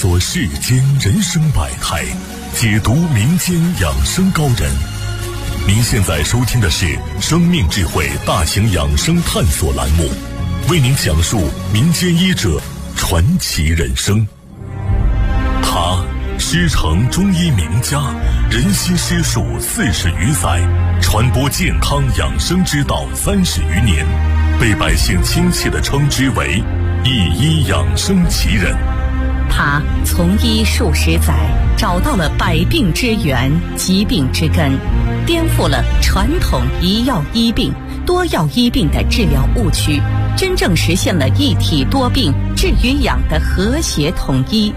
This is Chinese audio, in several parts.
索世间人生百态，解读民间养生高人。您现在收听的是生命智慧大型养生探索栏目，为您讲述民间医者传奇人生。他师承中医名家，人心师术40余载，传播健康养生之道30余年，被百姓亲切地称之为一医养生奇人。 他从医数十载，找到了百病之源、疾病之根，颠覆了传统一药医病、多药医病的治疗误区，真正实现了一体多病治与养的和谐统一。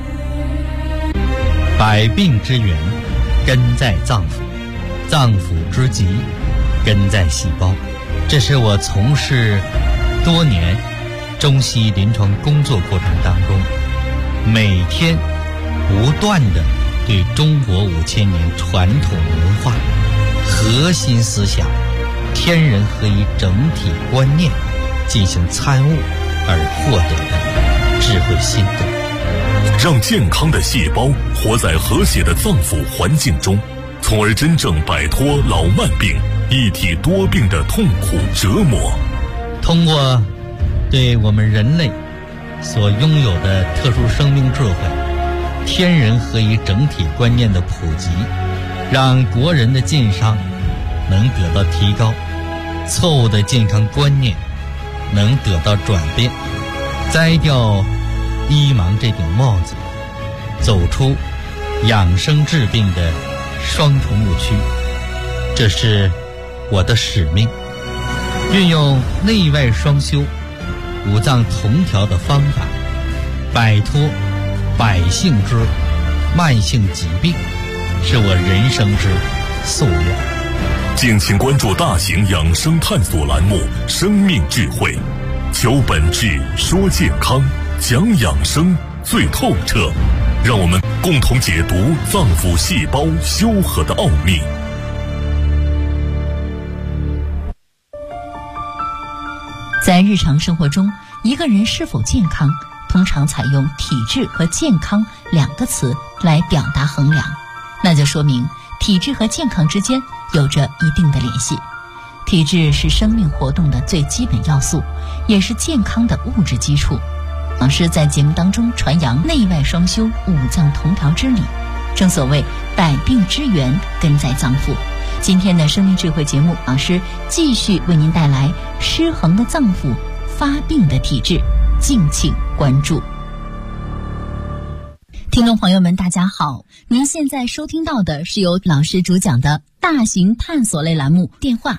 百病之源根在脏腑，脏腑之疾根在细胞。这是我从事多年中西医临床工作过程当中，每天不断地对中国5000年传统文化核心思想天人合一整体观念进行参悟而获得的智慧心得， 让健康的细胞活在和谐的脏腑环境中，从而真正摆脱老慢病、一体多病的痛苦折磨。 通过对我们人类所拥有的特殊生命智慧、天人合一整体观念的普及，让国人的健康能得到提高，错误的健康观念能得到转变，摘掉医盲这顶帽子，走出养生治病的双重误区。这是我的使命，运用内外双修、五脏同调的方法，摆脱百姓之慢性疾病，是我人生之夙愿。 敬请关注大型养生探索栏目《生命智慧》，求本质，说健康，讲养生最透彻，让我们共同解读脏腑细胞修和的奥秘。 在日常生活中，一个人是否健康，通常采用体质和健康2个词来表达衡量，那就说明体质和健康之间有着一定的联系。体质是生命活动的最基本要素，也是健康的物质基础。老师在节目当中传扬内外双修、五脏同调之理，正所谓百病之源根在脏腑。今天的生命智慧节目，老师继续为您带来失衡的脏腑、发病的体质，敬请关注。听众朋友们大家好，您现在收听到的是由老师主讲的大型探索类栏目，电话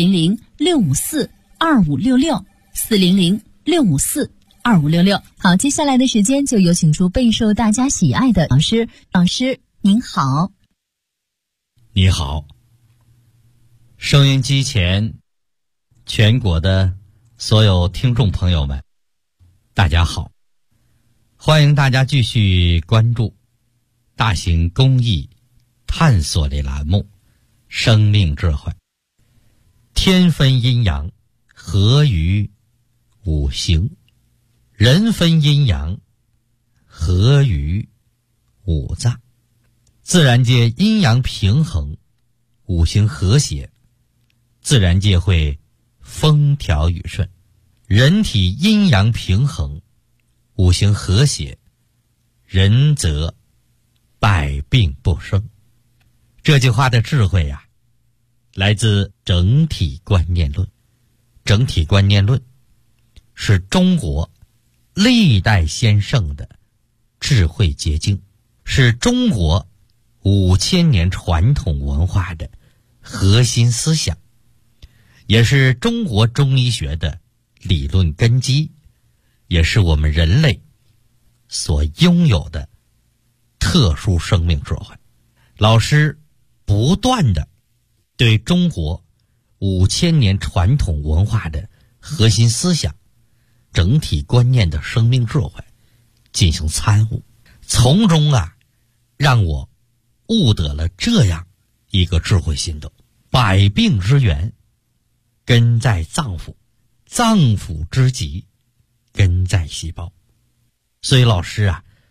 400-654-2566 400-654-2566。好，接下来的时间就有请出备受大家喜爱的老师。老师您好。 你好，收音机前全国的所有听众朋友们大家好，欢迎大家继续关注大型公益探索类栏目《生命智慧》。天分阴阳，合于五行；人分阴阳，合于五脏。自然界阴阳平衡，五行和谐，自然界会风调雨顺；人体阴阳平衡，五行和谐，人则百病不生。这句话的智慧呀，来自整体观念论。整体观念论是中国历代先圣的智慧结晶，是中国5000年传统文化的核心思想，也是中国中医学的理论根基，也是我们人类所拥有的特殊生命智慧。老师不断的对中国5000年传统文化的核心思想、整体观念的生命智慧进行参悟，从中让我悟得了这样一个智慧心得：百病之源根在脏腑，脏腑之疾根在细胞。所以老师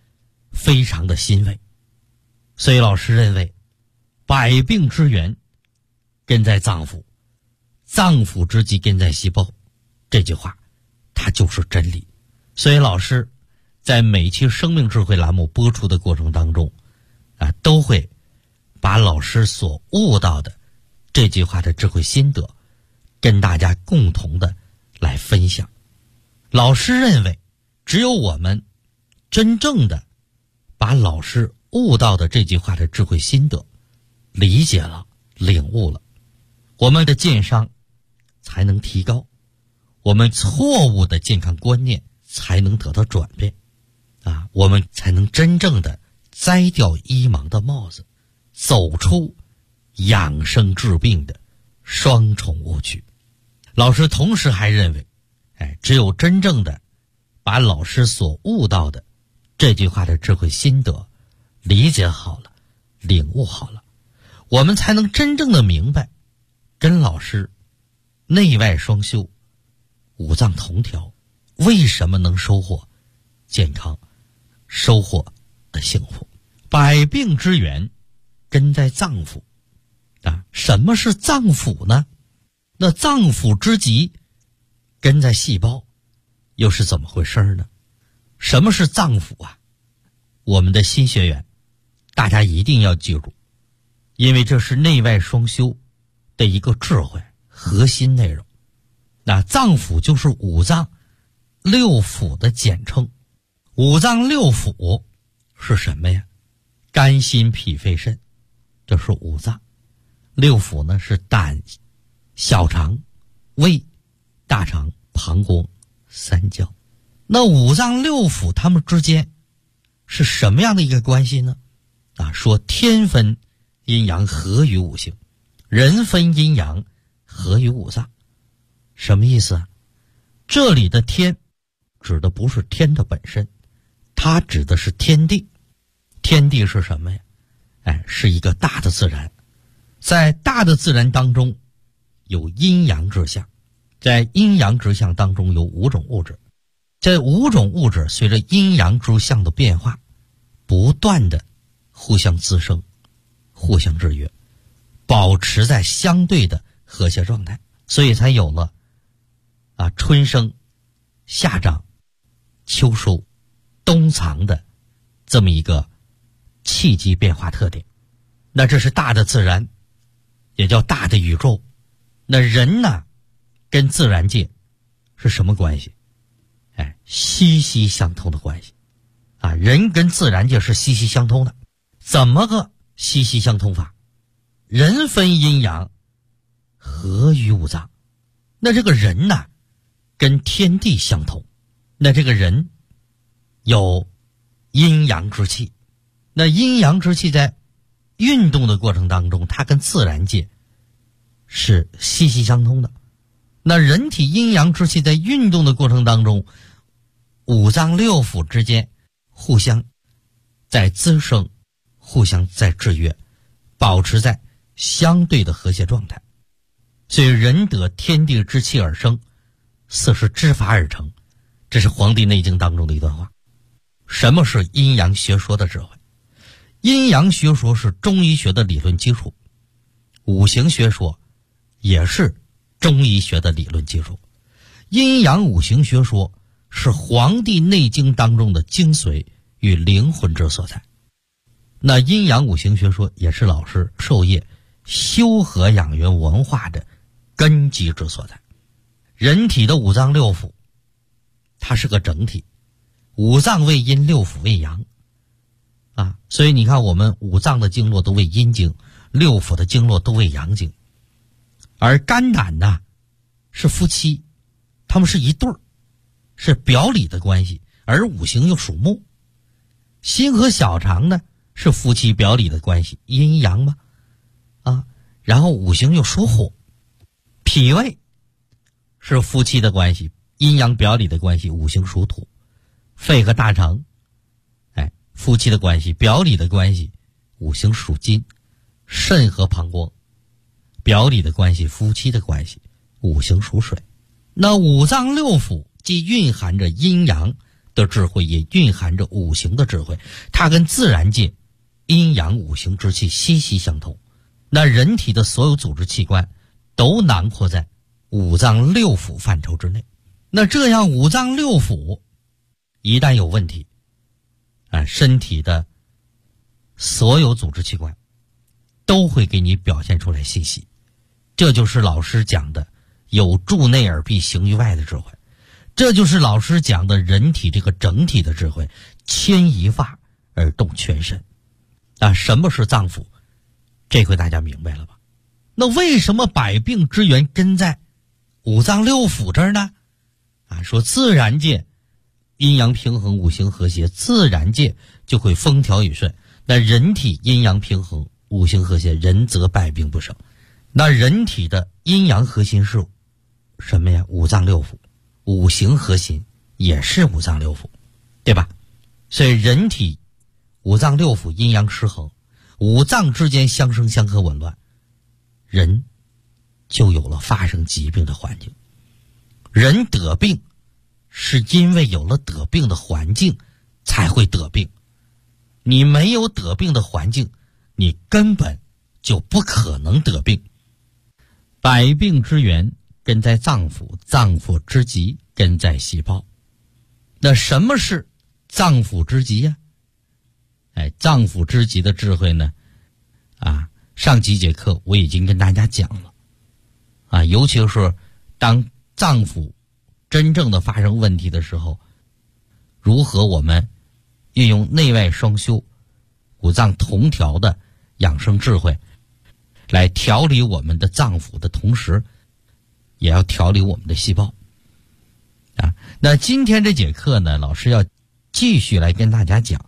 非常的欣慰。所以老师认为，百病之源根在脏腑，脏腑之疾根在细胞，这句话它就是真理。所以老师在每期生命智慧栏目播出的过程当中都会把老师所悟到的这句话的智慧心得跟大家共同的来分享。老师认为，只有我们真正的把老师悟到的这句话的智慧心得理解了、领悟了，我们的健商才能提高，我们错误的健康观念才能得到转变我们才能真正的摘掉医盲的帽子，走出养生治病的双重误区。老师同时还认为，只有真正的把老师所悟到的这句话的智慧心得理解好了、领悟好了，我们才能真正的明白，跟老师内外双修、五脏同调，为什么能收获健康、收获的幸福。百病之源根在脏腑什么是脏腑呢？那脏腑之疾根在细胞，又是怎么回事呢？什么是脏腑我们的新学员大家一定要记住，因为这是内外双修的一个智慧核心内容。那脏腑就是五脏六腑的简称。五脏六腑是什么呀？肝心脾肺肾，这是五脏。六腑呢是胆、小肠、胃、大肠、膀胱、三焦。那五脏六腑它们之间是什么样的一个关系呢？说天分阴阳合于五行，人分阴阳合于五脏。什么意思这里的天指的不是天的本身，它指的是天地。天地是什么呀？是一个大的自然。在大的自然当中有阴阳之象，在阴阳之象当中有五种物质，这五种物质随着阴阳之象的变化不断的互相滋生、互相制约，保持在相对的和谐状态，所以才有了春生、夏长、秋收、冬藏的这么一个气机变化特点。那这是大的自然，也叫大的宇宙。那人呢，跟自然界是什么关系？息息相通的关系人跟自然界是息息相通的。怎么个息息相通法？人分阴阳合于五脏。那这个人呢，跟天地相同。那这个人有阴阳之气，那阴阳之气在运动的过程当中，它跟自然界是息息相通的。那人体阴阳之气在运动的过程当中，五脏六腑之间互相在滋生，互相在制约，保持在相对的和谐状态。所以人得天地之气而生，色是之法而成，这是《黄帝内经》当中的一段话。什么是阴阳学说的智慧？阴阳学说是中医学的理论基础，五行学说也是中医学的理论基础。阴阳五行学说是《黄帝内经》当中的精髓与灵魂之所在。那阴阳五行学说也是老师授业修和养元文化的根基之所在。人体的五脏六腑它是个整体，五脏为阴，六腑为阳所以你看我们五脏的经络都为阴经，六腑的经络都为阳经。而肝胆呢是夫妻，他们是一对儿，是表里的关系，而五行又属木。心和小肠呢是夫妻表里的关系，阴阳嘛然后五行又属火。脾胃是夫妻的关系，阴阳表里的关系，五行属土。肺和大肠夫妻的关系，表里的关系，五行属金。肾和膀胱表里的关系，夫妻的关系，五行属水。那五脏六腑既蕴含着阴阳的智慧，也蕴含着五行的智慧，它跟自然界阴阳五行之气息息相通。那人体的所有组织器官都囊括在五脏六腑范畴之内。那这样五脏六腑一旦有问题，身体的所有组织器官都会给你表现出来信息。这就是老师讲的有助内而必行于外的智慧，这就是老师讲的人体这个整体的智慧，牵一发而动全身。什么是脏腑？这回大家明白了吧？那为什么百病之源根在五脏六腑这儿呢？说自然界阴阳平衡，五行和谐，自然界就会风调雨顺。那人体阴阳平衡，五行和谐，人则百病不生。那人体的阴阳核心是什么呀？五脏六腑，五行核心也是五脏六腑，对吧？所以人体五脏六腑阴阳失衡，五脏之间相生相克紊乱，人就有了发生疾病的环境。人得病是因为有了得病的环境才会得病，你没有得病的环境，你根本就不可能得病。百病之源根在脏腑，脏腑之极根在细胞。那什么是脏腑之极呀？脏腑之极的智慧呢？上几节课我已经跟大家讲了。尤其是当脏腑真正的发生问题的时候，如何我们运用内外双修、五脏同调的养生智慧来调理我们的脏腑的同时，也要调理我们的细胞。那今天这节课呢，老师要继续来跟大家讲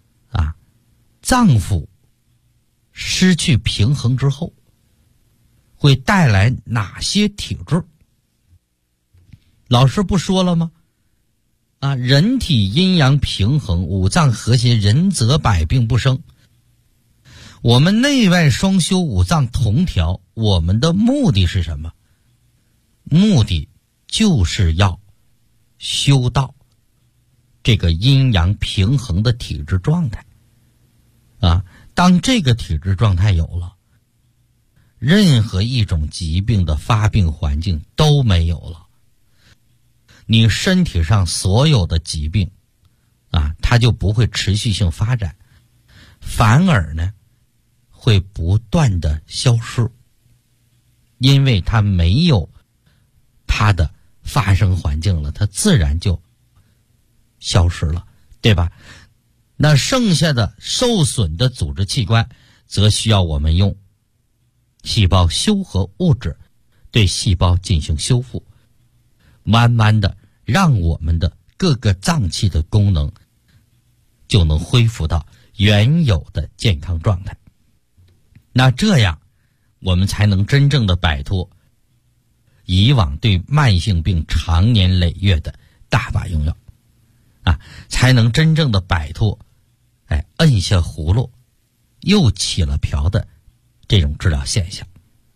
脏腑失去平衡之后会带来哪些体质。老师不说了吗？人体阴阳平衡，五脏和谐，人则百病不生。我们内外双修，五脏同调，我们的目的是什么？目的就是要修到这个阴阳平衡的体质状态。当这个体质状态有了，任何一种疾病的发病环境都没有了。你身体上所有的疾病它就不会持续性发展，反而呢会不断的消失，因为它没有它的发生环境了，它自然就消失了，对吧？那剩下的受损的组织器官则需要我们用细胞修合物质对细胞进行修复，慢慢的让我们的各个脏器的功能就能恢复到原有的健康状态。那这样我们才能真正的摆脱以往对慢性病长年累月的大把用药才能真正的摆脱摁下葫芦又起了瓢的这种治疗现象。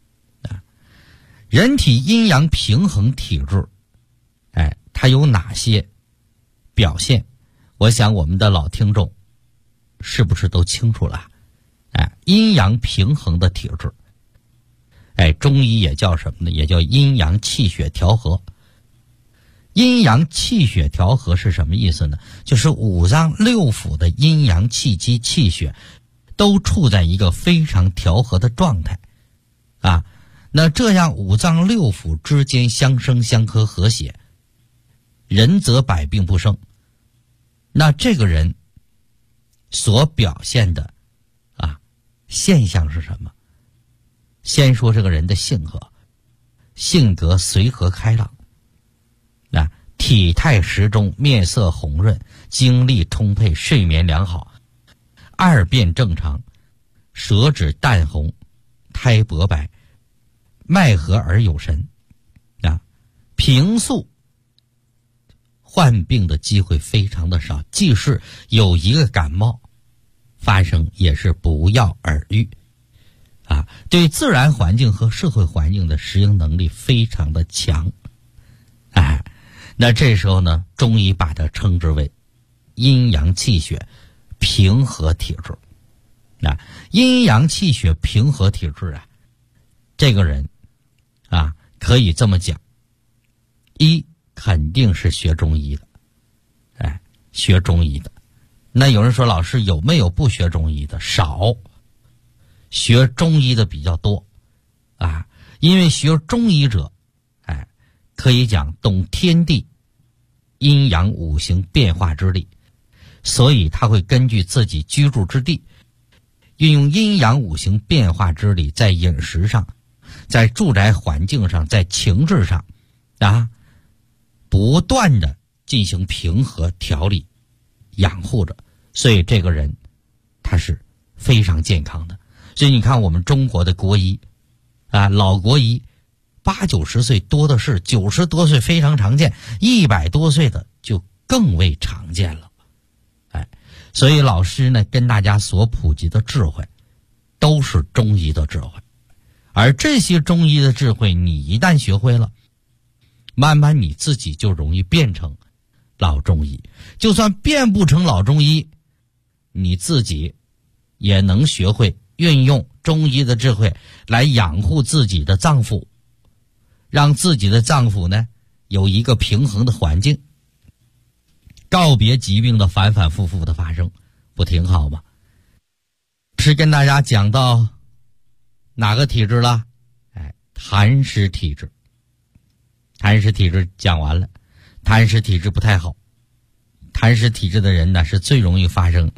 人体阴阳平衡体质它有哪些表现？我想我们的老听众是不是都清楚了？阴阳平衡的体质中医也叫什么呢？也叫阴阳气血调和。阴阳气血调和是什么意思呢？就是五脏六腑的阴阳气机气血都处在一个非常调和的状态那这样五脏六腑之间相生相克和谐，人则百病不生。那这个人所表现的现象是什么？先说这个人的性格随和开朗体态适中，面色红润，精力充沛，睡眠良好，二便正常，舌质淡红，苔薄白，脉和而有神平素患病的机会非常的少，即使有一个感冒发生也是不药而愈对自然环境和社会环境的适应能力非常的强那这时候呢，中医把它称之为阴阳气血平和体质。那阴阳气血平和体质啊，这个人啊，可以这么讲，一肯定是学中医的，学中医的。那有人说，老师有没有不学中医的？少，学中医的比较多啊。因为学中医者，可以讲懂天地阴阳五行变化之力，所以他会根据自己居住之地，运用阴阳五行变化之力，在饮食上，在住宅环境上，在情志上啊，不断的进行平和调理养护着，所以这个人他是非常健康的。所以你看我们中国的国医啊，老国医80、90岁多的是，90多岁非常常见，100多岁的就更为常见了。所以老师呢跟大家所普及的智慧都是中医的智慧，而这些中医的智慧你一旦学会了，慢慢你自己就容易变成老中医。就算变不成老中医，你自己也能学会运用中医的智慧来养护自己的脏腑，让自己的脏腑呢有一个平衡的环境，告别疾病的反反复复的发生，不挺好吗？是跟大家讲到哪个体质了？痰湿体质。痰湿体质讲完了，痰湿体质不太好。痰湿体质的人呢，是最容易发生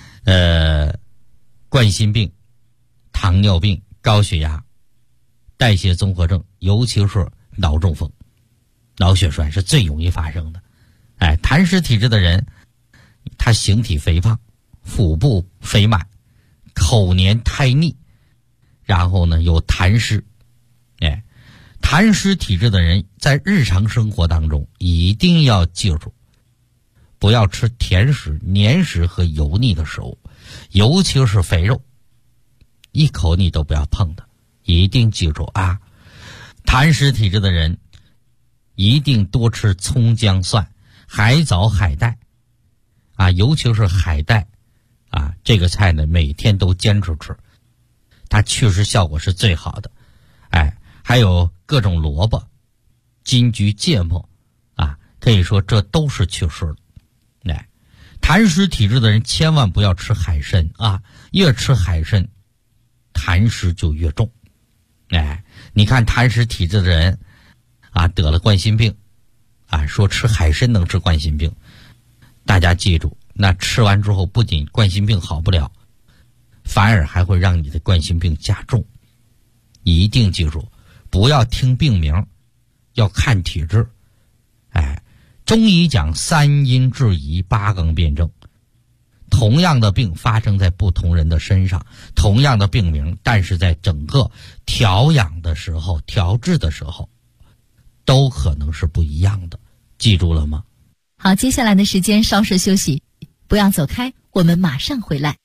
冠心病、糖尿病、高血压、代谢综合症，尤其是脑中风、脑血栓是最容易发生的。痰湿体质的人，他形体肥胖，腹部肥满，口黏苔腻，然后呢有痰湿。痰湿体质的人在日常生活当中一定要记住，不要吃甜食、黏食和油腻的食物，尤其是肥肉，一口你都不要碰的，一定记住啊！痰湿体质的人一定多吃葱姜蒜、海藻、海带啊，尤其是海带啊，这个菜呢每天都坚持吃，它确实效果是最好的。还有各种萝卜、金桔、芥末啊，可以说这都是祛湿的。痰湿体质的人千万不要吃海参啊，越吃海参痰湿就越重。你看痰湿体质的人啊，得了冠心病啊，说吃海参能治冠心病，大家记住，那吃完之后不仅冠心病好不了，反而还会让你的冠心病加重。一定记住，不要听病名，要看体质。中医讲3阴治宜，8纲辩证。同样的病发生在不同人的身上，同样的病名，但是在整个调养的时候、调治的时候，都可能是不一样的。记住了吗？ 好，接下来的时间稍事休息，不要走开，我们马上回来。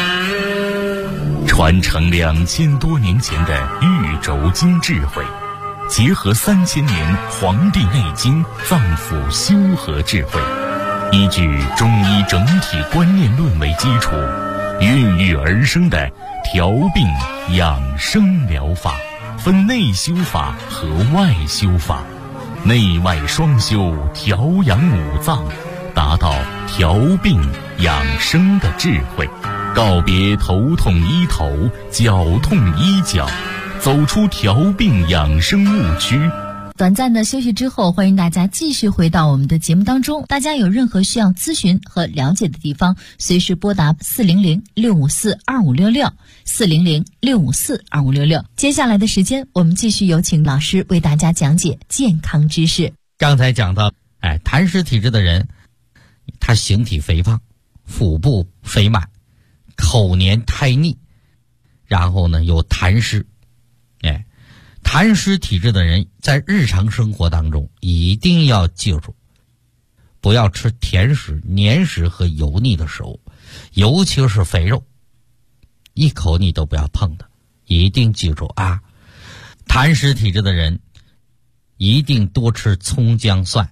传承2000多年前的玉轴经智慧，结合3000年《黄帝内经》脏腑修和智慧，依据中医整体观念论为基础，孕育而生的调病养生疗法，分内修法和外修法，内外双修，调养五脏，达到调病养生的智慧。告别头痛医头，脚痛医脚，走出调病养生误区。 短暂的休息之后，欢迎大家继续回到我们的节目当中。大家有任何需要咨询和了解的地方，随时拨打400-654-2566 400-654-2566。接下来的时间，我们继续有请老师为大家讲解健康知识。 刚才讲到，痰湿体质的人，他形体肥胖，腹部肥满，口黏苔腻，然后呢有痰湿。痰湿体质的人在日常生活当中一定要记住，不要吃甜食、黏食和油腻的食物，尤其是肥肉，一口你都不要碰的，一定记住啊！痰湿体质的人一定多吃葱姜蒜、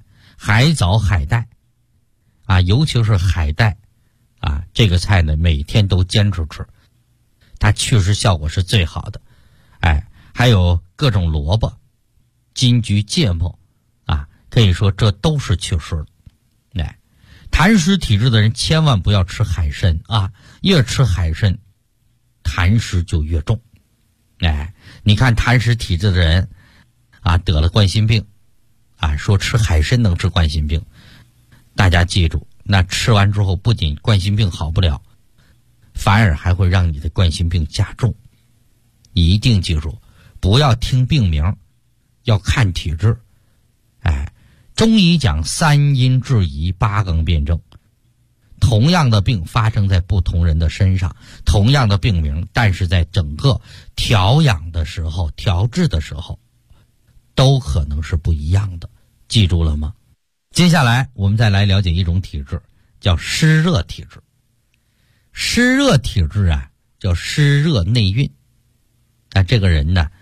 海藻、海带啊，尤其是海带啊，这个菜呢每天都坚持吃，它祛湿效果是最好的。还有各种萝卜、金桔、芥末啊，可以说这都是祛湿的。痰湿体质的人千万不要吃海参啊，越吃海参痰湿就越重。你看痰湿体质的人啊，得了冠心病啊，说吃海参能治冠心病，大家记住，那吃完之后不仅冠心病好不了，反而还会让你的冠心病加重。你一定记住，不要听病名，要看体质。中医讲三阴治宜，八纲辩证。同样的病发生在不同人的身上，同样的病名，但是在整个调养的时候、调治的时候，都可能是不一样的。记住了吗？接下来我们再来了解一种体质，叫湿热体质。湿热体质啊，叫湿热内蕴。这个人呢，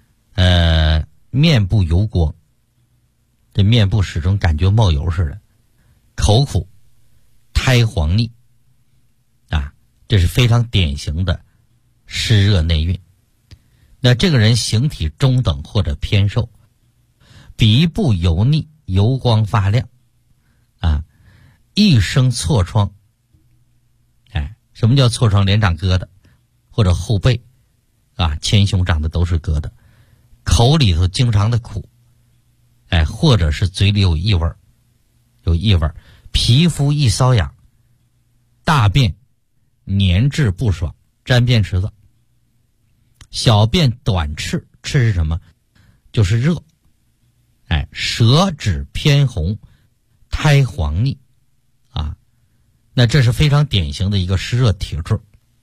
面部油光，这面部始终感觉冒油似的，口苦，苔黄腻啊，这是非常典型的湿热内蕴。那这个人形体中等或者偏瘦，鼻部油腻，油光发亮啊，一生痤疮。什么叫痤疮？脸长疙瘩，或者后背啊，前胸长的都是疙瘩，口里头经常的苦，或者是嘴里有异味，皮肤易瘙痒，大便粘滞不爽，沾便池子，小便短赤，赤是什么？就是热，舌质偏红，苔黄腻啊，那这是非常典型的一个湿热体质。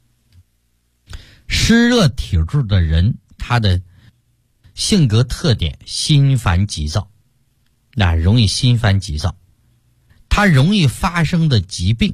湿热体质的人，他的性格特点心烦急躁，容易心烦急躁。他容易发生的疾病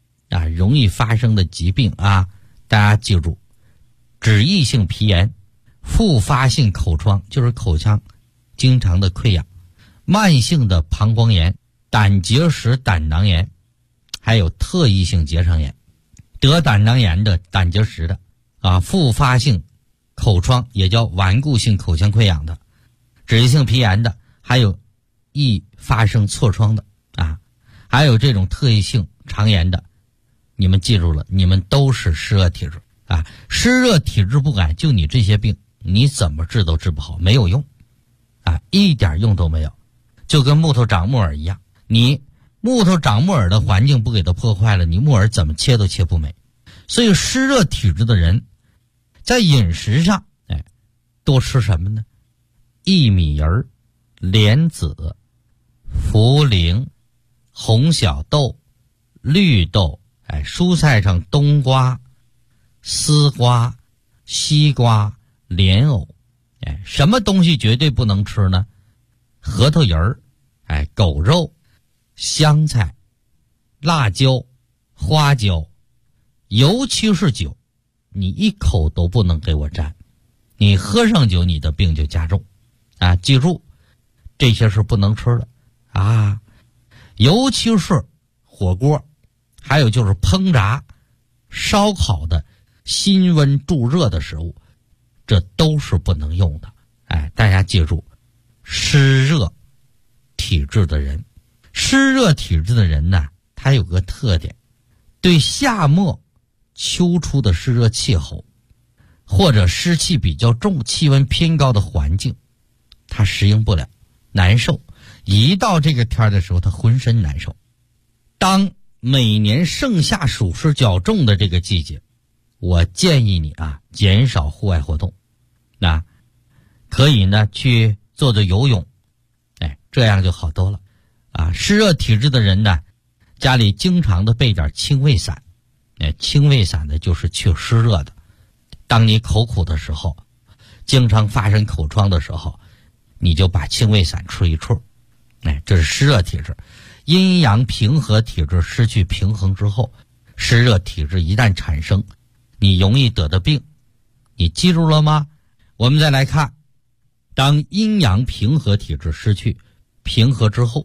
啊，大家记住，脂溢性皮炎、复发性口疮，就是口腔经常的溃疡，慢性的膀胱炎、胆结石、胆囊炎，还有特异性结肠炎。得胆囊炎的、胆结石的啊，复发性口疮也叫顽固性口腔溃疡的，脂溢性皮炎的，还有易发生痤疮的啊，还有这种特异性肠炎的，你们记住了，你们都是湿热体质啊。湿热体质不改，就你这些病，你怎么治都治不好，没有用啊，一点用都没有。就跟木头长木耳一样，你木头长木耳的环境不给它破坏了，你木耳怎么切都切不美。所以湿热体质的人在饮食上多吃什么呢？薏米仁、莲子、茯苓、红小豆、绿豆，蔬菜上冬瓜、丝瓜、西瓜、莲藕，什么东西绝对不能吃呢？核桃仁儿，狗肉、香菜、辣椒、花椒，尤其是酒，你一口都不能给我沾，你喝上酒，你的病就加重啊！记住，这些是不能吃的啊，尤其是火锅，还有就是烹炸、烧烤的辛温助热的食物，这都是不能用的。大家记住，湿热体质的人，呢，他有个特点，对夏末秋初的湿热气候或者湿气比较重、气温偏高的环境，他适应不了，难受。一到这个天的时候，他浑身难受。当每年盛夏暑湿较重的这个季节，我建议你减少户外活动，可以呢去做做游泳，这样就好多了湿热体质的人呢，家里经常的备点清胃散，清胃散呢就是去湿热的。当你口苦的时候，经常发生口疮的时候，你就把清胃散吃一吃，这是湿热体质。阴阳平和体质失去平衡之后，湿热体质一旦产生，你容易得的病，你记住了吗？我们再来看，当阴阳平和体质失去平和之后，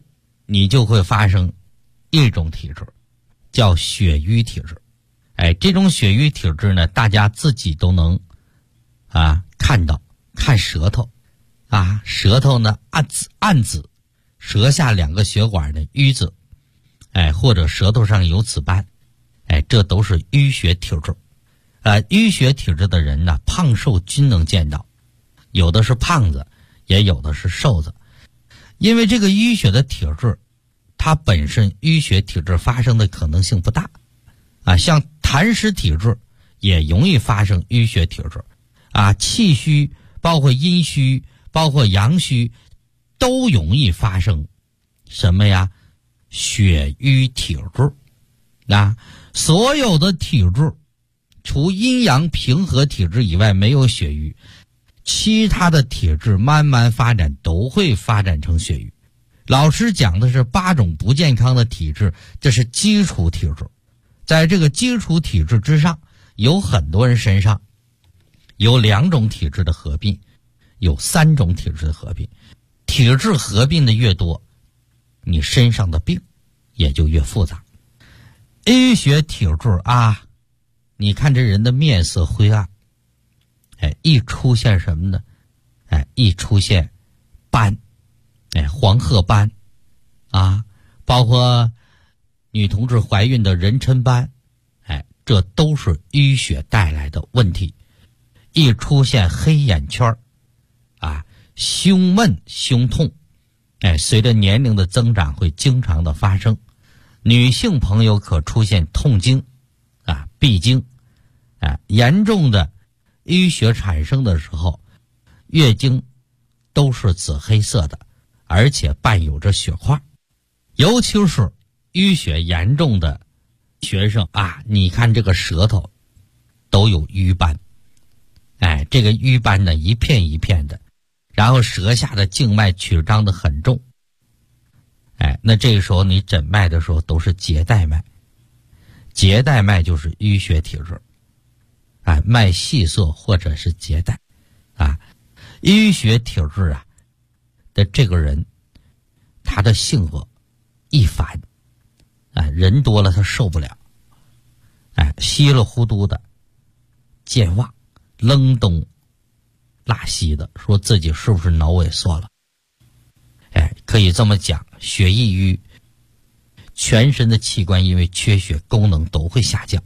你就会发生一种体质，叫血瘀体质。这种血瘀体质呢，大家自己都能看到，看舌头舌头呢暗紫，舌下2个血管的瘀紫，或者舌头上有紫斑，这都是淤血体质。淤血体质的人呢，胖瘦均能见到，有的是胖子，也有的是瘦子。因为这个淤血的体质，它本身淤血体质发生的可能性不大像痰湿体质也容易发生淤血体质气虚，包括阴虚，包括阳虚，都容易发生什么呀？血瘀体质所有的体质除阴阳平和体质以外没有血瘀，其他的体质慢慢发展都会发展成血瘀。老师讲的是8种不健康的体质，这是基础体质。在这个基础体质之上，有很多人身上有2种体质的合并，有3种体质的合并。体质合并的越多，你身上的病也就越复杂。淤血体质你看这人的面色灰暗，一出现什么呢？一出现斑，黄褐斑包括女同志怀孕的妊娠斑，这都是淤血带来的问题。一出现黑眼圈胸闷胸痛，随着年龄的增长会经常的发生。女性朋友可出现痛经闭经严重的淤血产生的时候，月经都是紫黑色的，而且伴有着血块。尤其是淤血严重的学生你看这个舌头都有瘀斑，这个瘀斑呢一片一片的，然后舌下的静脉曲张的很重，那这个时候你诊脉的时候都是结带脉，结带脉就是淤血体质，脉细涩或者是结带淤血体质的这个人，他的性格易烦人多了他受不了，稀里糊涂的，健忘，愣东拉西的，说自己是不是脑萎缩了？可以这么讲，血易瘀，全身的器官因为缺血功能都会下降。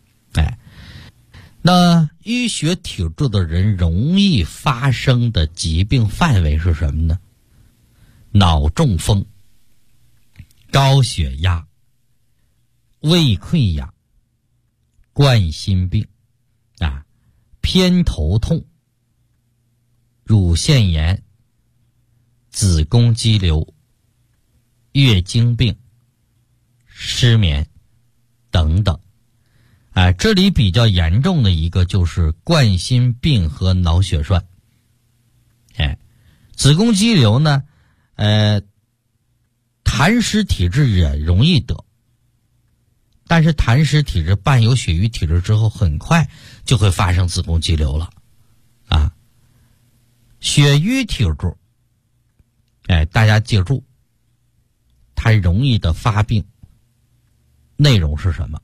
那淤血体质的人容易发生的疾病范围是什么呢？脑中风、高血压、胃溃疡、冠心病偏头痛、乳腺炎、子宫肌瘤、月经病、失眠等等。这里比较严重的一个就是冠心病和脑血栓。子宫肌瘤呢，痰湿体质也容易得，但是痰湿体质伴有血瘀体质之后，很快就会发生子宫肌瘤了血瘀体质大家记住，它容易的发病内容是什么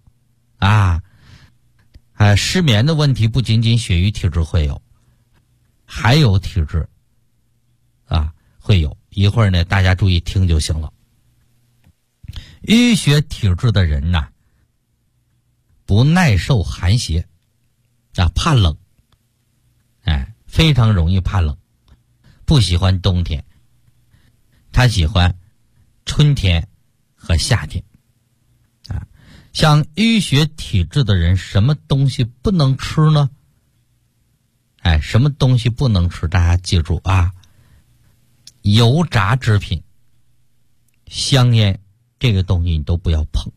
失眠的问题不仅仅血瘀体质会有，还有体质会有，一会儿呢大家注意听就行了。淤血体质的人不耐受寒邪怕冷，非常容易怕冷，不喜欢冬天，他喜欢春天和夏天像淤血体质的人，什么东西不能吃呢？什么东西不能吃？大家记住油炸制品、香烟这个东西你都不要碰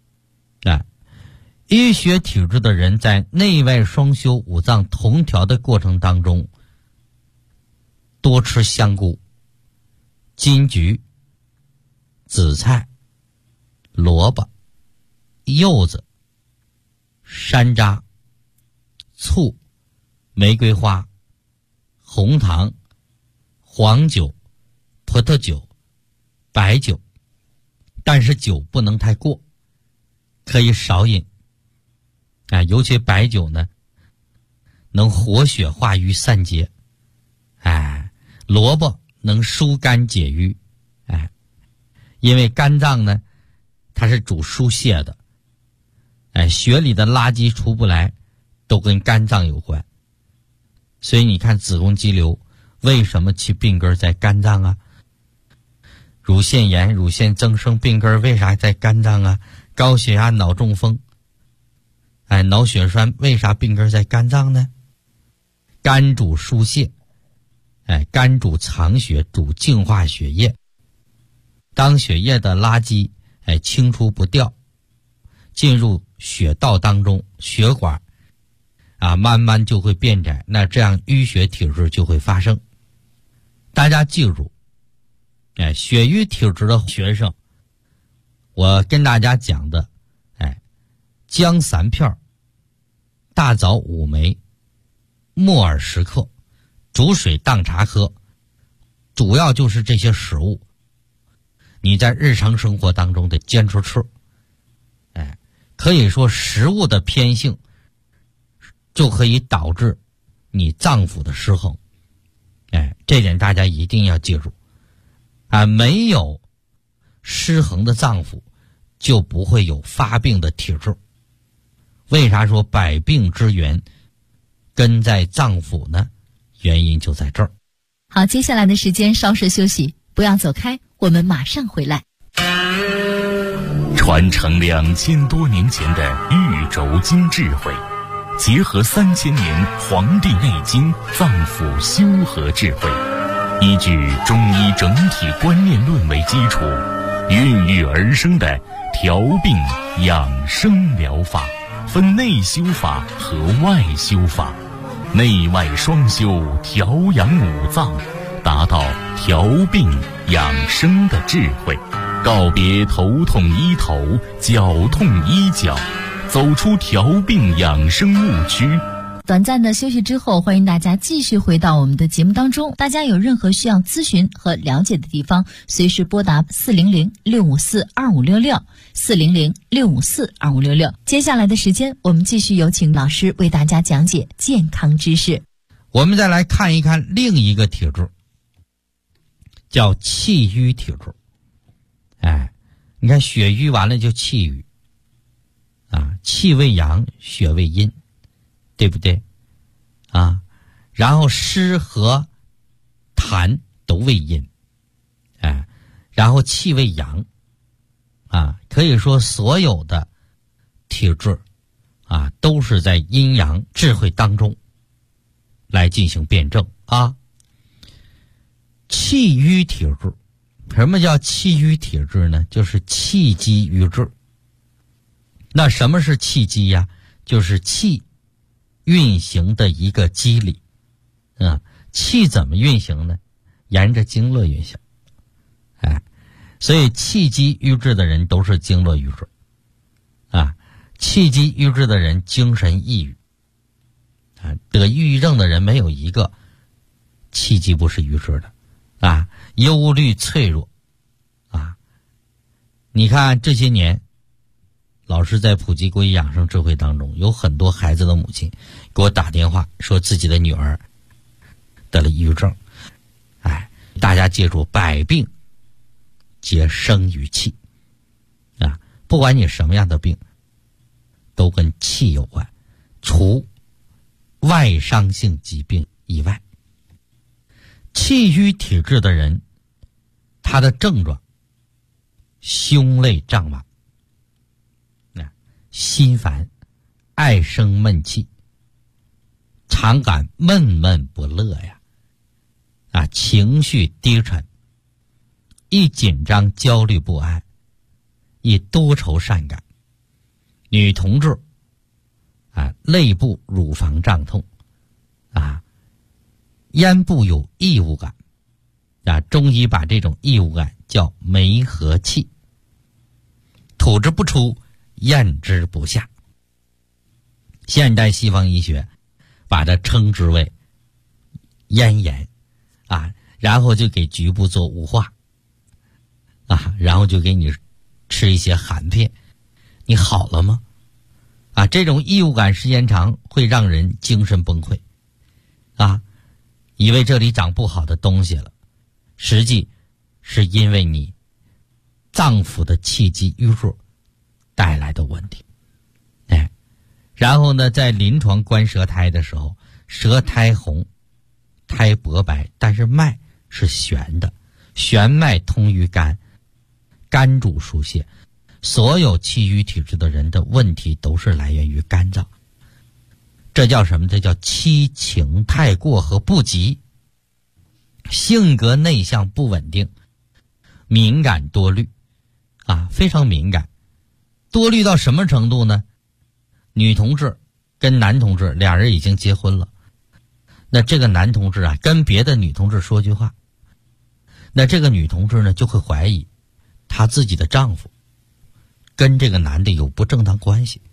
淤血体质的人在内外双修、五脏同调的过程当中，多吃香菇、金桔、紫菜、萝卜、柚子、山楂、醋、玫瑰花、红糖、黄酒、葡萄酒、白酒但是酒不能太过，可以少饮。尤其白酒呢，能活血化瘀散结。萝卜能疏肝解郁。因为肝脏呢，它是主疏泄的。血里的垃圾出不来，都跟肝脏有关。所以你看子宫肌瘤为什么其病根在肝脏啊？乳腺炎、乳腺增生病根为啥在肝脏啊？高血压、脑中风，脑血栓为啥病根在肝脏呢？肝主疏泄，肝主藏血，主净化血液。当血液的垃圾清除不掉，进入血道当中，血管慢慢就会变窄，那这样淤血体质就会发生。大家记住，血瘀体质的学生，我跟大家讲的，姜3片，大枣5枚，木耳10克，煮水当茶喝，主要就是这些食物，你在日常生活当中得坚持吃。可以说食物的偏性就可以导致你脏腑的失衡。这点大家一定要记住。没有失衡的脏腑，就不会有发病的体质。为啥说百病之源根在脏腑呢？原因就在这儿。 好，接下来的时间稍事休息，不要走开，我们马上回来。 传承2000多年前的玉轴经智慧，结合3000年《黄帝内经》脏腑修和智慧，依据中医整体观念论为基础，孕育而生的调病养生疗法，分内修法和外修法，内外双修，调养五脏，达到调病养生的智慧。告别头痛医头，脚痛医脚，走出调病养生误区。 短暂的休息之后，欢迎大家继续回到我们的节目当中。大家有任何需要咨询和了解的地方，随时拨打400-654-2566 400-654-2566。接下来的时间，我们继续有请老师为大家讲解健康知识。 我们再来看一看另一个体质，叫气瘀体质。你看血瘀完了就气瘀气为阳，血为阴，对不对然后湿和痰都为阴，然后气为阳可以说所有的体质都是在阴阳智慧当中来进行辩证气瘀体质。什么叫气瘀体质呢？就是气机瘀滞。那什么是气机呀？就是气运行的一个机理气怎么运行呢？沿着经络运行所以气机瘀滞的人都是经络瘀滞气机瘀滞的人精神抑郁得抑郁症的人没有一个气机不是瘀滞的忧虑脆弱你看这些年老师在普及国医养生智慧当中，有很多孩子的母亲给我打电话说自己的女儿得了抑郁症大家记住，百病皆生于气不管你什么样的病都跟气有关，除外伤性疾病以外。气瘀体质的人，他的症状胸肋胀满心烦，爱生闷气，常感闷闷不乐情绪低沉，易紧张焦虑不安，易多愁善感。女同志肋部乳房胀痛咽部有异物感中医把这种异物感叫梅核气，吐之不出，咽之不下。现代西方医学把它称之为咽炎然后就给局部做雾化然后就给你吃一些含片，你好了吗？这种异物感时间长会让人精神崩溃以为这里长不好的东西了，实际是因为你脏腑的气机瘀弱带来的问题。然后呢，在临床观舌苔的时候，舌苔红，苔薄白，但是脉是悬的，悬脉通于肝，肝主疏泄，所有气郁体质的人的问题都是来源于肝脏。这叫什么？这叫七情太过和不及，性格内向不稳定，敏感多虑非常敏感。多虑到什么程度呢？女同志跟男同志俩人已经结婚了，那这个男同志跟别的女同志说句话，那这个女同志呢就会怀疑她自己的丈夫跟这个男的有不正当关系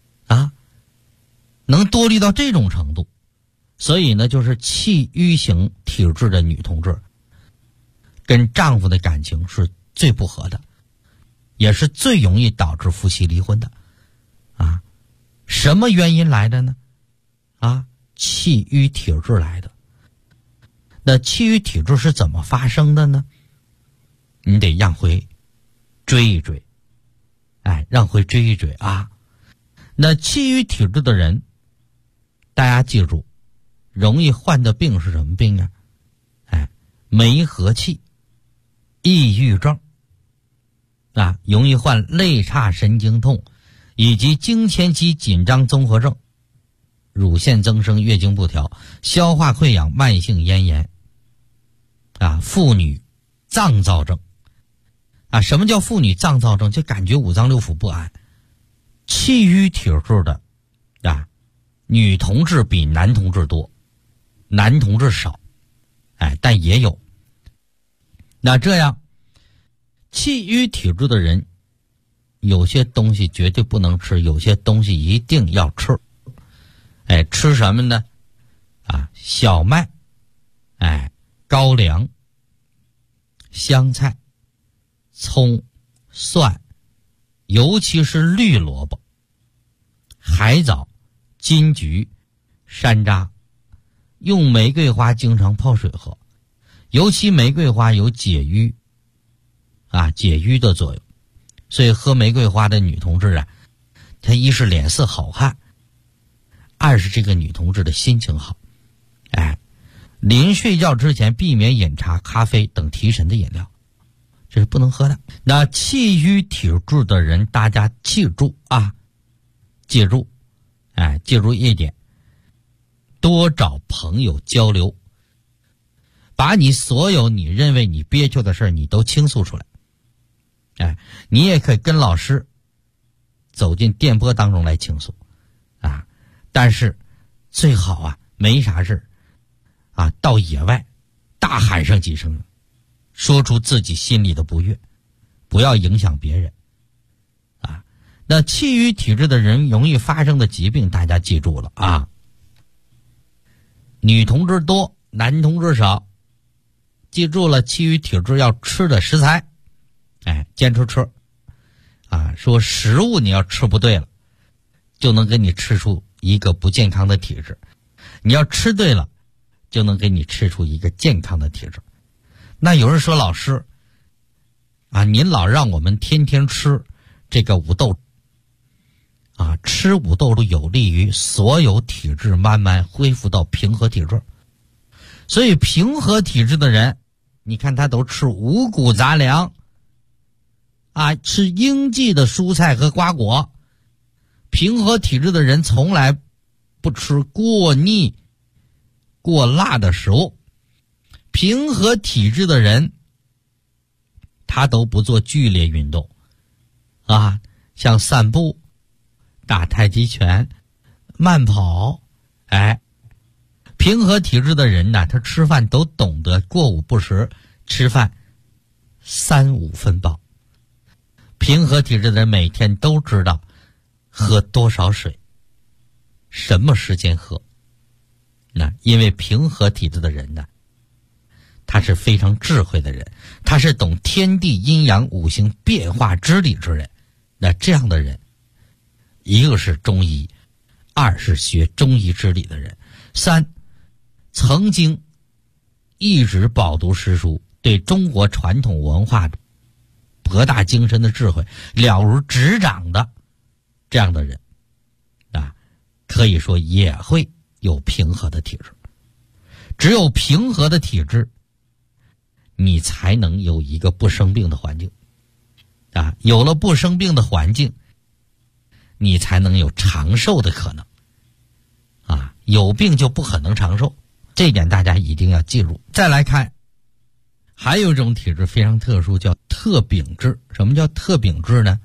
能多虑到这种程度。所以呢，就是气郁型体质的女同志跟丈夫的感情是最不合的，也是最容易导致夫妻离婚的什么原因来的呢？气郁体质来的。那气郁体质是怎么发生的呢？你得让回追一追，让回追一追那气郁体质的人，大家记住，容易患的病是什么病梅核气、抑郁症容易患肋叉神经痛以及经前期紧张综合症、乳腺增生、月经不调、消化溃疡、慢性咽炎妇女脏躁症什么叫妇女脏躁症？就感觉五脏六腑不安。气郁体质的女同志比男同志多，男同志少但也有。那这样气郁体质的人，有些东西绝对不能吃，有些东西一定要吃。吃什么呢？小麦，高粱、香菜、葱、蒜，尤其是绿萝卜、海藻、金桔、山楂，用玫瑰花经常泡水喝，尤其玫瑰花有解郁解郁的作用。所以喝玫瑰花的女同志她一是脸色好看，二是这个女同志的心情好。临睡觉之前避免饮茶、咖啡等提神的饮料，这是不能喝的。那气郁体质的人，大家记住记住一点，多找朋友交流，把你所有你认为你憋屈的事你都倾诉出来。你也可以跟老师走进电波当中来倾诉但是最好没啥事到野外大喊上几声，说出自己心里的不悦，不要影响别人那气郁体质的人容易发生的疾病，大家记住了女同志多，男同志少。记住了，气郁体质要吃的食材坚持吃说食物你要吃不对了，就能给你吃出一个不健康的体质，你要吃对了，就能给你吃出一个健康的体质。那有人说，老师您老让我们天天吃这个五豆吃五豆都有利于所有体质慢慢恢复到平和体质。所以平和体质的人，你看他都吃五谷杂粮吃应季的蔬菜和瓜果。平和体质的人从来不吃过腻过辣的食物。平和体质的人他都不做剧烈运动像散步、打太极拳、慢跑平和体质的人他吃饭都懂得过午不食，吃饭3-5分饱。平和体质的人每天都知道喝多少水，什么时间喝。因为平和体质的人他是非常智慧的人，他是懂天地阴阳五行变化之理之人。那这样的人，一个是中医，二是学中医之理的人，三曾经一直饱读诗书，对中国传统文化博大精深的智慧了如指掌的这样的人啊，可以说也会有平和的体质。只有平和的体质，你才能有一个不生病的环境啊，有了不生病的环境，你才能有长寿的可能啊，有病就不可能长寿，这一点大家一定要记住。再来看，还有一种体质非常特殊，叫特禀质。什么叫特禀质呢？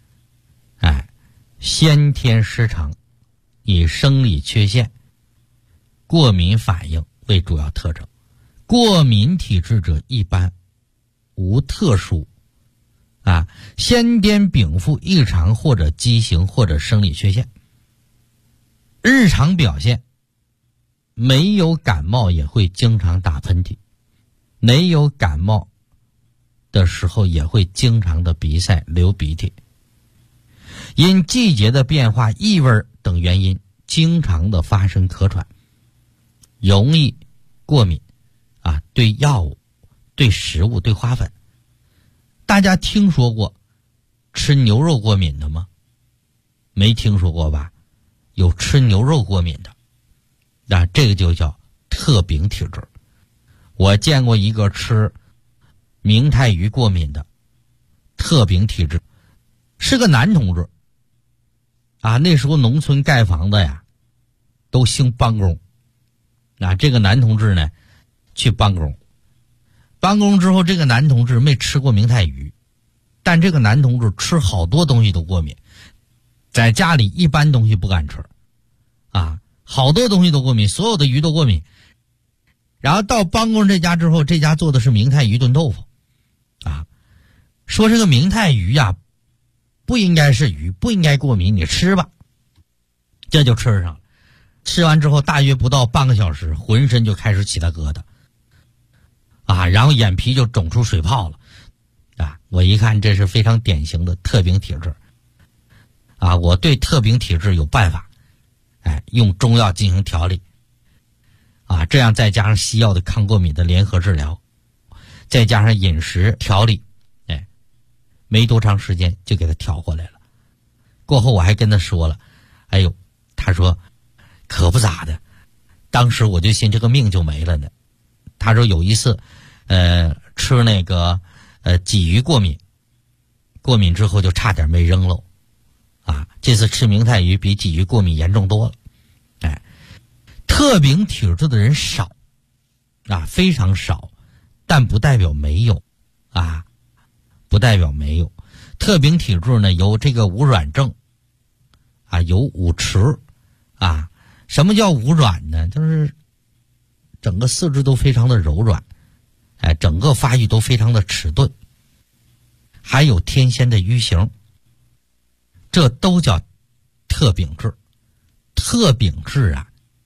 先天失常，以生理缺陷、过敏反应为主要特征。过敏体质者一般无特殊先天禀赋异常或者畸形或者生理缺陷。日常表现没有感冒也会经常打喷嚏，没有感冒的时候也会经常的鼻塞流鼻涕，因季节的变化、异味等原因经常的发生咳喘，容易过敏对药物、对食物、对花粉。大家听说过吃牛肉过敏的吗？没听说过吧？有吃牛肉过敏的，这个就叫特禀体质。我见过一个吃明太鱼过敏的特禀体质，是个男同志那时候农村盖房子呀都兴帮工这个男同志呢去帮工之后，这个男同志没吃过明太鱼，但这个男同志吃好多东西都过敏，在家里一般东西不敢吃好多东西都过敏，所有的鱼都过敏。然后到帮工这家之后，这家做的是明太鱼炖豆腐说这个明太鱼不应该是鱼，不应该过敏，你吃吧。这就吃上了。吃完之后大约不到半个小时，浑身就开始起了疙瘩然后眼皮就肿出水泡了我一看这是非常典型的特禀体质我对特禀体质有办法用中药进行调理这样再加上西药的抗过敏的联合治疗，再加上饮食调理没多长时间就给他调回来了。过后我还跟他说了，他说可不咋的，当时我就寻这个命就没了呢。他说有一次吃那个鲫鱼过敏之后就差点没扔了这次吃明太鱼比鲫鱼过敏严重多了。特禀体质的人少非常少，但不代表没有不代表没有。特禀体质呢有这个无软症有五迟什么叫无软呢？就是整个四肢都非常的柔软整个发育都非常的迟钝，还有天仙的瘀形，这都叫特禀质。特禀质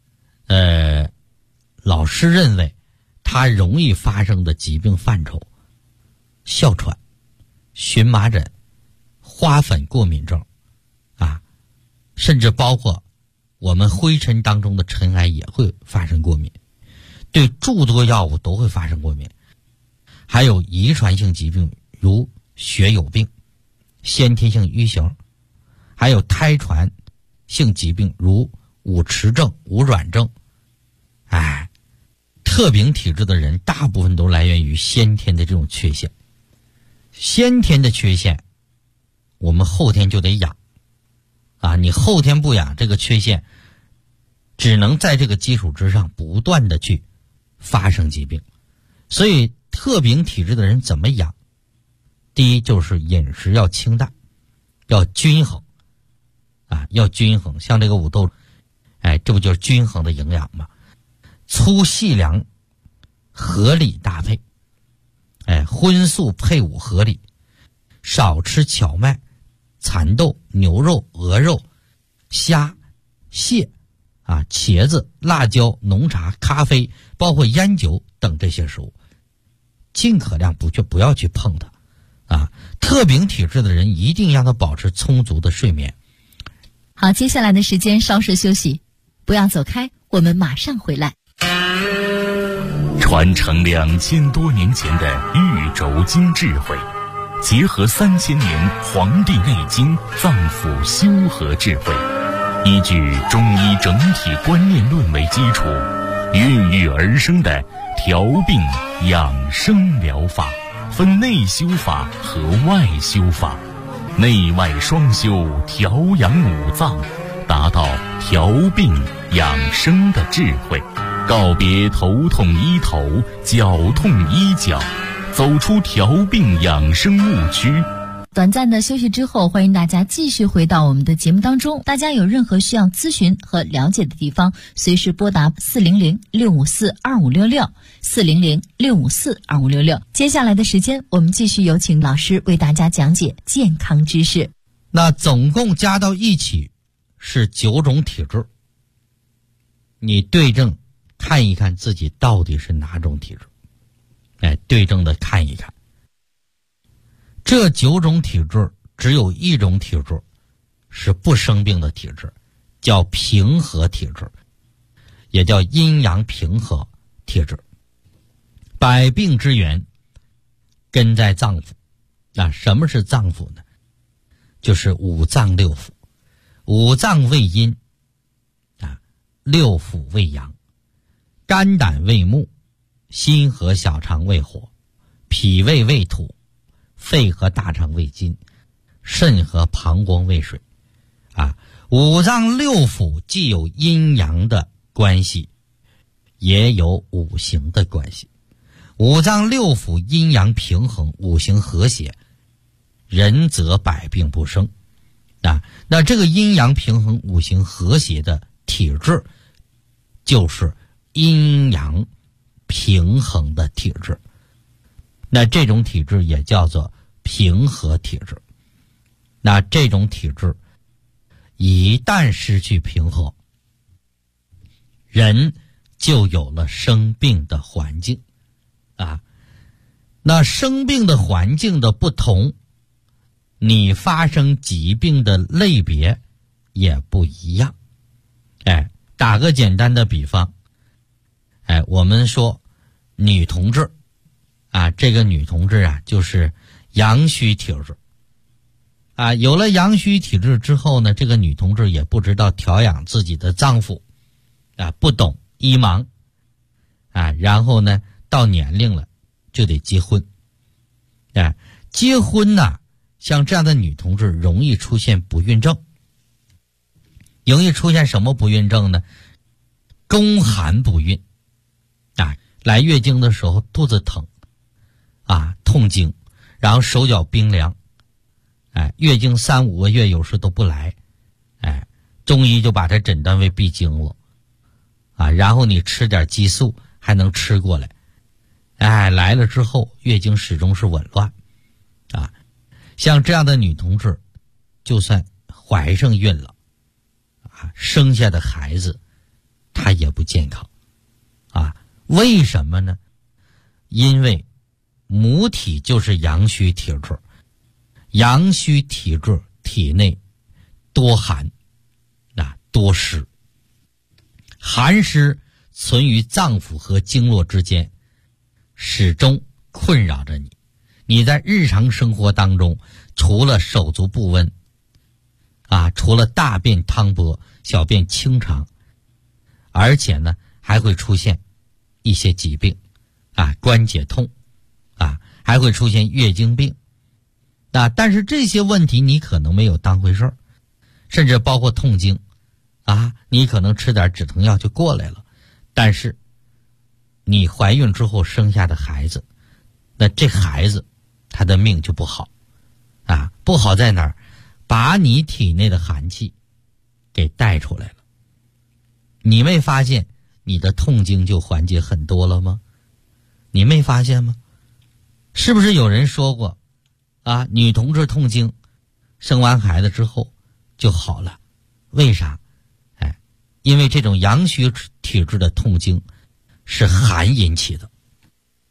老师认为它容易发生的疾病范畴：哮喘、荨麻疹、花粉过敏症甚至包括我们灰尘当中的尘埃也会发生过敏，对诸多药物都会发生过敏。还有遗传性疾病，如血友病、先天性瘀形，还有胎传性疾病，如五迟症、无软症。特禀体质的人大部分都来源于先天的这种缺陷。先天的缺陷我们后天就得养你后天不养，这个缺陷只能在这个基础之上不断的去发生疾病。所以特禀体质的人怎么养？第一就是饮食要清淡，要均衡要均衡。像这个五豆这不就是均衡的营养吗？粗细粮合理搭配荤素配伍合理，少吃荞麦、蚕豆、牛肉、鹅肉、虾、蟹茄子、辣椒、浓茶、咖啡，包括烟酒等这些食物。 尽可量不要去碰它啊。特禀体质的人一定让他保持充足的睡眠。 好，接下来的时间稍事休息，不要走开，我们马上回来。 传承2000多年前的玉轴经智慧，结合3000年《黄帝内经》脏腑修和智慧，依据中医整体观念论为基础，孕育而生的调病养生疗法，分内修法和外修法，内外双修，调养五脏，达到调病养生的智慧，告别头痛医头，脚痛医脚，走出调病养生误区。 短暂的休息之后，欢迎大家继续回到我们的节目当中。大家有任何需要咨询和了解的地方，随时拨打400-654-2566 400-654-2566。接下来的时间，我们继续有请老师为大家讲解健康知识。 那总共加到一起是9种体质，你对症看一看自己到底是哪种体质，对症的看一看。这9种体质只有一种体质是不生病的体质，叫平和体质，也叫阴阳平和体质。百病之源根在脏腑。那什么是脏腑呢？就是五脏六腑。五脏为阴六腑为阳，肝胆为木，心和小肠为火，脾胃为土，肺和大肠为金，肾和膀胱为水。五脏六腑既有阴阳的关系，也有五行的关系。五脏六腑阴阳平衡，五行和谐，人则百病不生。那这个阴阳平衡、五行和谐的体质，就是阴阳平衡的体质。那这种体质也叫做平和体质。那这种体质一旦失去平和，人就有了生病的环境那生病的环境的不同，你发生疾病的类别也不一样。打个简单的比方，我们说女同志这个女同志就是阳虚体质有了阳虚体质之后呢，这个女同志也不知道调养自己的脏腑不懂医盲然后呢到年龄了就得结婚结婚像这样的女同志容易出现不孕症。容易出现什么不孕症呢？宫寒不孕来月经的时候肚子疼痛经，然后手脚冰凉月经3-5个月有时都不来中医就把它诊断为闭经了然后你吃点激素还能吃过来来了之后月经始终是紊乱像这样的女同志就算怀上孕了生下的孩子她也不健康为什么呢？因为母体就是阳虚体质，阳虚体质体内多寒多湿，寒湿存于脏腑和经络之间，始终困扰着你。你在日常生活当中，除了手足不温除了大便汤薄、小便清长，而且呢还会出现一些疾病关节痛还会出现月经病但是这些问题你可能没有当回事儿，甚至包括痛经你可能吃点止疼药就过来了，但是你怀孕之后生下的孩子，那这孩子他的命就不好不好在哪儿？把你体内的寒气给带出来了。你没发现你的痛经就缓解很多了吗？你没发现吗？是不是有人说过女同志痛经生完孩子之后就好了？为啥？因为这种阳虚体质的痛经是寒引起的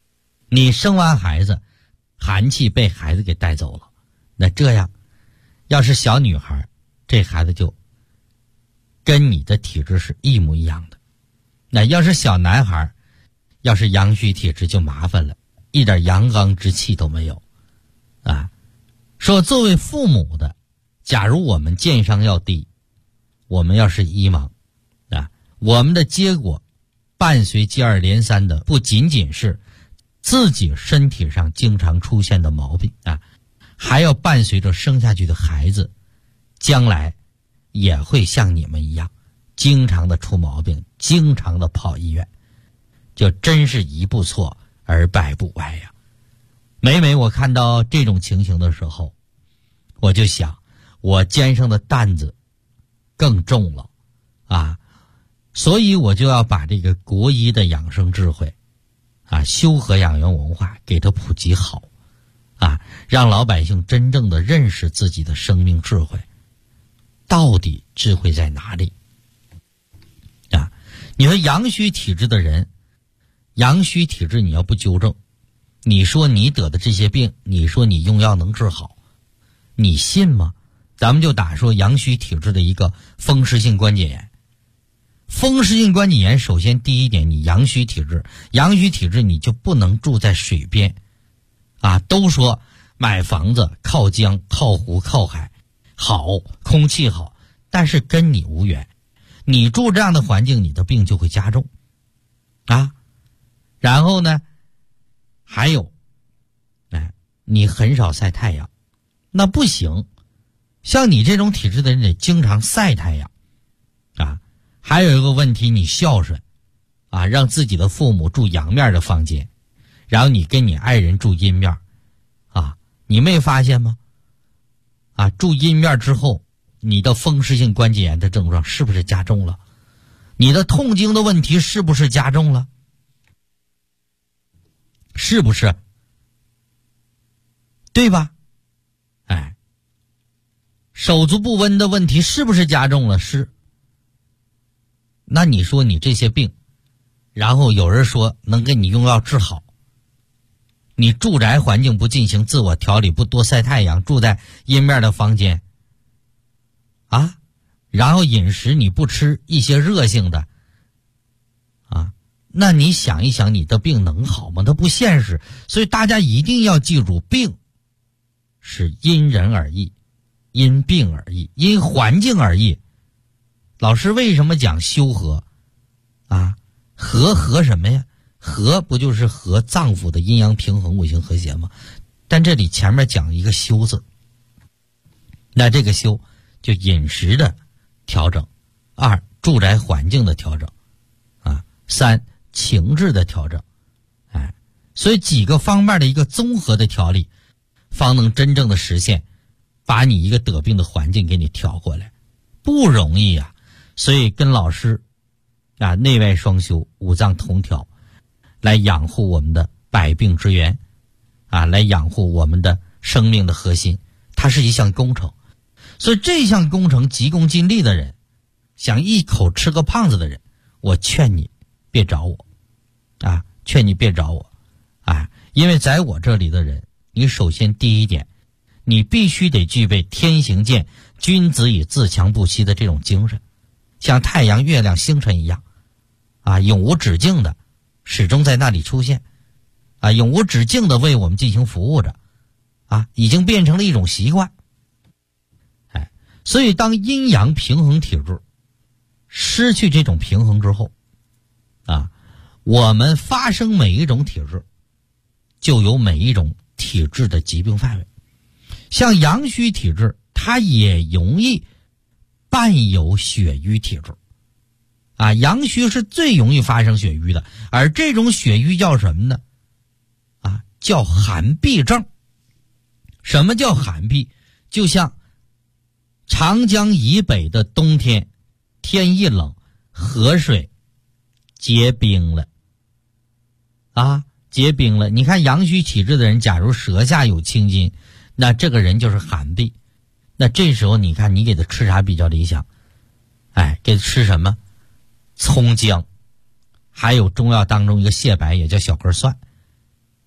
你生完孩子，寒气被孩子给带走了，那这样，要是小女孩，这孩子就跟你的体质是一模一样的。那要是小男孩，要是阳虚体质就麻烦了，一点阳刚之气都没有啊。说作为父母的，假如我们健商要低，我们要是医盲啊，我们的结果伴随接二连三的不仅仅是自己身体上经常出现的毛病啊，还要伴随着生下去的孩子将来也会像你们一样经常的出毛病，经常的跑医院，就真是一不错而百不歪呀。每每我看到这种情形的时候，我就想我肩上的担子更重了啊，所以我就要把这个国医的养生智慧啊，修和养元文化给它普及好啊，让老百姓真正的认识自己的生命智慧，到底智慧在哪里啊？你说阳虚体质的人，阳虚体质你要不纠正，你说你得的这些病，你说你用药能治好，你信吗？咱们就打说阳虚体质的一个风湿性关节炎。风湿性关节炎首先第一点，你阳虚体质，阳虚体质你就不能住在水边啊。都说买房子靠江靠湖靠海好，空气好，但是跟你无缘，你住这样的环境，你的病就会加重啊。然后呢还有你很少晒太阳，那不行，像你这种体质的人得经常晒太阳啊。还有一个问题，你孝顺啊，让自己的父母住阳面的房间，然后你跟你爱人住阴面啊，你没发现吗？啊，住阴面之后，你的风湿性关节炎的症状是不是加重了？你的痛经的问题是不是加重了？是不是？对吧？手足不温的问题是不是加重了？是。那你说你这些病，然后有人说能给你用药治好，你住宅环境不进行自我调理，不多晒太阳，住在阴面的房间啊，然后饮食你不吃一些热性的啊，那你想一想，你的病能好吗？它不现实。所以大家一定要记住，病是因人而异，因病而异，因环境而异。老师为什么讲修和啊？和什么呀？和不就是和脏腑的阴阳平衡、五行和谐吗？但这里前面讲一个修字，那这个修就饮食的调整，二住宅环境的调整啊，三情志的调整，所以几个方面的一个综合的调理，方能真正的实现把你一个得病的环境给你调过来，不容易啊。所以跟老师啊，内外双修，五脏同调，来养护我们的百病之源啊，来养护我们的生命的核心，它是一项工程。所以这项工程急功近利的人，想一口吃个胖子的人，我劝你别找我啊，劝你别找我啊，因为在我这里的人，你首先第一点，你必须得具备天行健，君子以自强不息的这种精神，像太阳、月亮、星辰一样啊，永无止境的始终在那里出现啊，永无止境的为我们进行服务着啊，已经变成了一种习惯。所以当阴阳平衡体质失去这种平衡之后啊，我们发生每一种体质就有每一种体质的疾病范围。像阳虚体质，它也容易伴有血瘀体质啊，阳虚是最容易发生血瘀的，而这种血瘀叫什么呢？啊，叫寒痹症。什么叫寒痹？就像长江以北的冬天，天一冷，河水结冰了啊，结冰了。你看阳虚体质的人，假如舌下有青筋，那这个人就是寒痹。那这时候你看你给他吃啥比较理想？给他吃什么？葱姜，还有中药当中一个蟹白，也叫小根蒜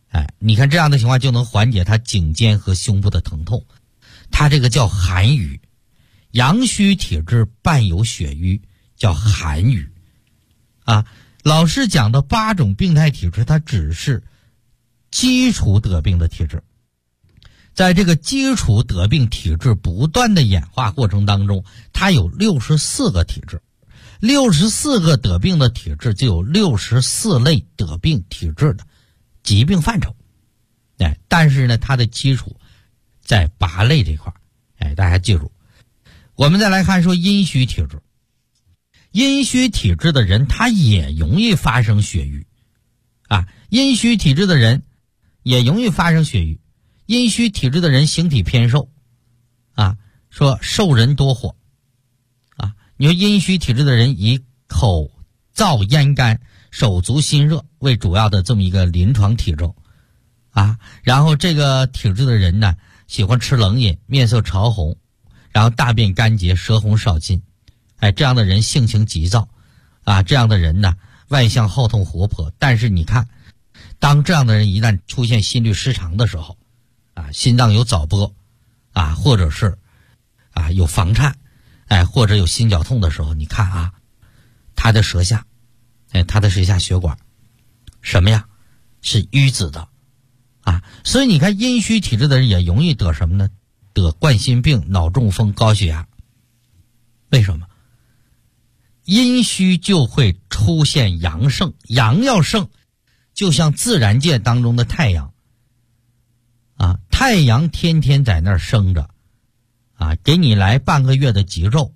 你看这样的情况就能缓解他颈肩和胸部的疼痛。他这个叫寒瘀，阳虚体质伴有血瘀，叫寒瘀。老师讲的8种病态体质，它只是基础得病的体质。在这个基础得病体质不断的演化过程当中，它有64个体质，64个得病的体质就有64类得病体质的疾病范畴。但是呢，它的基础在8类这块。大家记住。我们再来看说阴虚体质。阴虚体质的人他也容易发生血瘀。阴虚体质的人也容易发生血瘀。阴虚体质的人形体偏瘦。说瘦人多火。你说阴虚体质的人以口燥咽干、手足心热为主要的这么一个临床体征。然后这个体质的人呢，喜欢吃冷饮，面色潮红，然后大便干结，舌红少津。这样的人性情急躁。这样的人呢，外向好动活泼。但是你看，当这样的人一旦出现心律失常的时候，心脏有早搏，或者是有房颤，或者有心绞痛的时候，你看他的舌下，他的舌下血管什么呀？是淤紫的。所以你看阴虚体质的人也容易得什么呢？得冠心病、脑中风、高血压。为什么？阴虚就会出现阳盛，阳要盛，就像自然界当中的太阳。太阳天天在那儿生着，给你来半个月的极昼。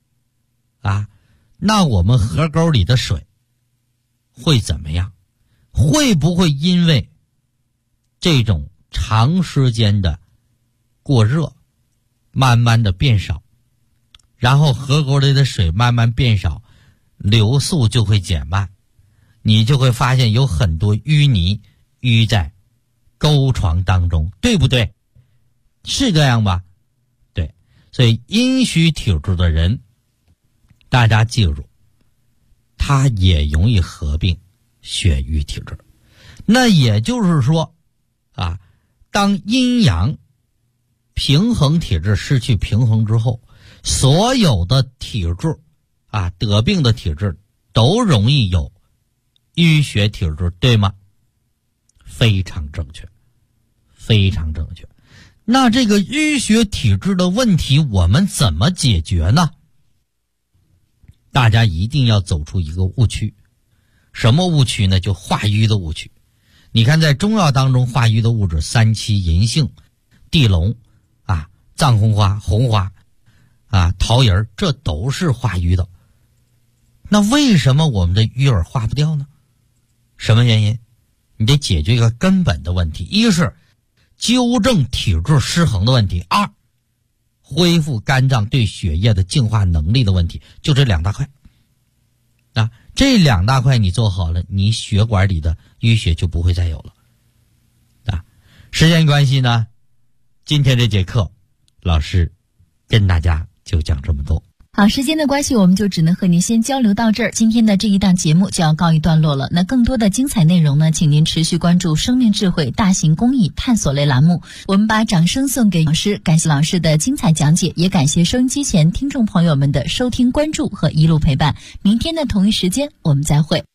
那我们河沟里的水会怎么样？会不会因为这种长时间的过热，慢慢的变少，然后河沟里的水慢慢变少，流速就会减慢，你就会发现有很多淤泥淤在沟床当中，对不对？是这样吧？对。所以阴虚体质的人，大家记住，他也容易合并血瘀体质。那也就是说当阴阳平衡体质失去平衡之后，所有的体质得病的体质都容易有淤血体质，对吗？非常正确，非常正确。那这个淤血体质的问题我们怎么解决呢？大家一定要走出一个误区。什么误区呢？就化瘀的误区。你看在中药当中化瘀的物质，三七、银杏、地龙藏红花、红花桃仁，这都是化瘀的。那为什么我们的瘀儿化不掉呢？什么原因？你得解决一个根本的问题，一是纠正体质失衡的问题，二恢复肝脏对血液的净化能力的问题，就这2大块。这2大块你做好了，你血管里的淤血就不会再有了。时间关系呢，今天这节课老师跟大家就讲这么多。 好，时间的关系，我们就只能和您先交流到这儿。今天的这一档节目就要告一段落了。那更多的精彩内容呢，请您持续关注生命智慧大型公益探索类栏目。我们把掌声送给老师，感谢老师的精彩讲解，也感谢收音机前听众朋友们的收听、关注和一路陪伴。明天的同一时间，我们再会。